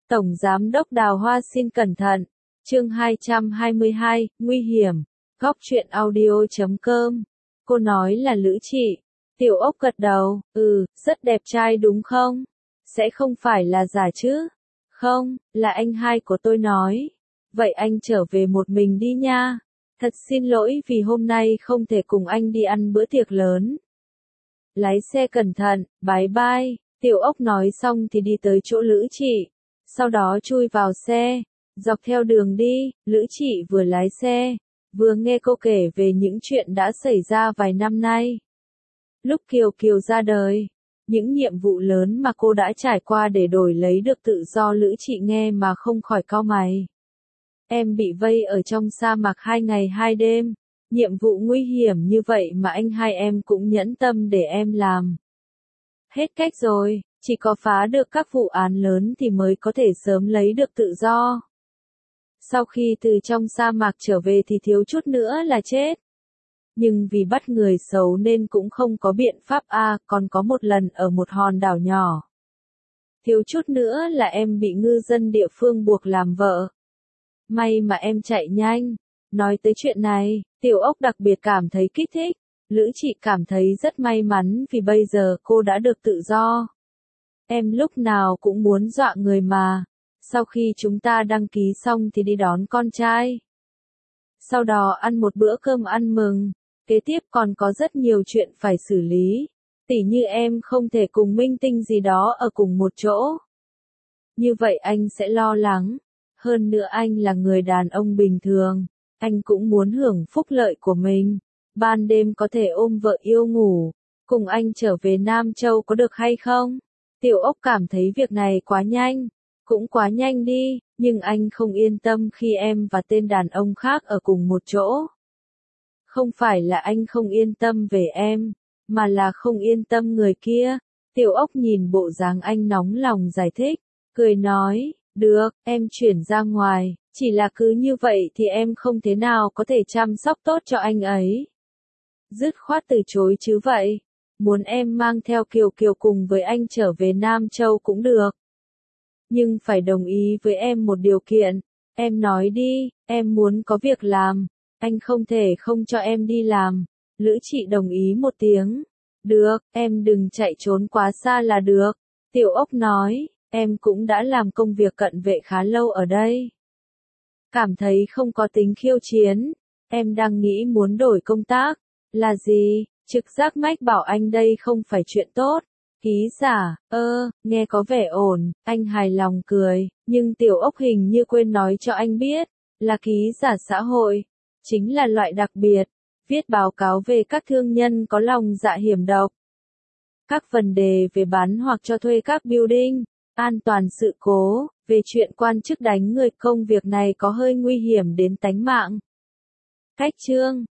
Tổng Giám đốc Đào Hoa xin cẩn thận. Chương 222, nguy hiểm. Góc truyện audio.com. Cô nói là Lữ Trị. Tiểu Ốc gật đầu, rất đẹp trai đúng không? Sẽ không phải là giả chứ? Không, là anh hai của tôi nói. Vậy anh trở về một mình đi nha. Thật xin lỗi vì hôm nay không thể cùng anh đi ăn bữa tiệc lớn. Lái xe cẩn thận, bye bye. Tiểu Ốc nói xong thì đi tới chỗ Lữ Trị. Sau đó chui vào xe. Dọc theo đường đi, Lữ Trị vừa lái xe, vừa nghe cô kể về những chuyện đã xảy ra vài năm nay. Lúc Kiều Kiều ra đời, những nhiệm vụ lớn mà cô đã trải qua để đổi lấy được tự do, Lữ Trị nghe mà không khỏi cau mày. Em bị vây ở trong sa mạc 2 ngày 2 đêm, nhiệm vụ nguy hiểm như vậy mà anh hai em cũng nhẫn tâm để em làm. Hết cách rồi, chỉ có phá được các vụ án lớn thì mới có thể sớm lấy được tự do. Sau khi từ trong sa mạc trở về thì thiếu chút nữa là chết. Nhưng vì bắt người xấu nên cũng không có biện pháp còn có một lần ở một hòn đảo nhỏ. Thiếu chút nữa là em bị ngư dân địa phương buộc làm vợ. May mà em chạy nhanh. Nói tới chuyện này, Tiểu Ốc đặc biệt cảm thấy kích thích. Lữ Trị cảm thấy rất may mắn vì bây giờ cô đã được tự do. Em lúc nào cũng muốn dọa người mà. Sau khi chúng ta đăng ký xong thì đi đón con trai. Sau đó ăn một bữa cơm ăn mừng. Kế tiếp còn có rất nhiều chuyện phải xử lý. Tỉ như em không thể cùng minh tinh gì đó ở cùng một chỗ. Như vậy anh sẽ lo lắng. Hơn nữa anh là người đàn ông bình thường. Anh cũng muốn hưởng phúc lợi của mình. Ban đêm có thể ôm vợ yêu ngủ. Cùng anh trở về Nam Châu có được hay không? Tiểu Ốc cảm thấy việc này quá nhanh. Cũng quá nhanh đi, nhưng anh không yên tâm khi em và tên đàn ông khác ở cùng một chỗ. Không phải là anh không yên tâm về em, mà là không yên tâm người kia. Tiểu Ốc nhìn bộ dáng anh nóng lòng giải thích, cười nói, được, em chuyển ra ngoài, chỉ là cứ như vậy thì em không thế nào có thể chăm sóc tốt cho anh ấy. Dứt khoát từ chối chứ vậy, muốn em mang theo Kiều Kiều cùng với anh trở về Nam Châu cũng được. Nhưng phải đồng ý với em một điều kiện, em nói đi, em muốn có việc làm, anh không thể không cho em đi làm. Lữ Trị đồng ý một tiếng, được, em đừng chạy trốn quá xa là được. Tiểu Ốc nói, em cũng đã làm công việc cận vệ khá lâu ở đây. Cảm thấy không có tính khiêu chiến, em đang nghĩ muốn đổi công tác. Là gì? Trực giác mách bảo anh đây không phải chuyện tốt. Ký giả, nghe có vẻ ổn, anh hài lòng cười, nhưng Tiểu Ốc hình như quên nói cho anh biết, là ký giả xã hội, chính là loại đặc biệt, viết báo cáo về các thương nhân có lòng dạ hiểm độc. Các vấn đề về bán hoặc cho thuê các building, an toàn sự cố, về chuyện quan chức đánh người, công việc này có hơi nguy hiểm đến tánh mạng. Cách chương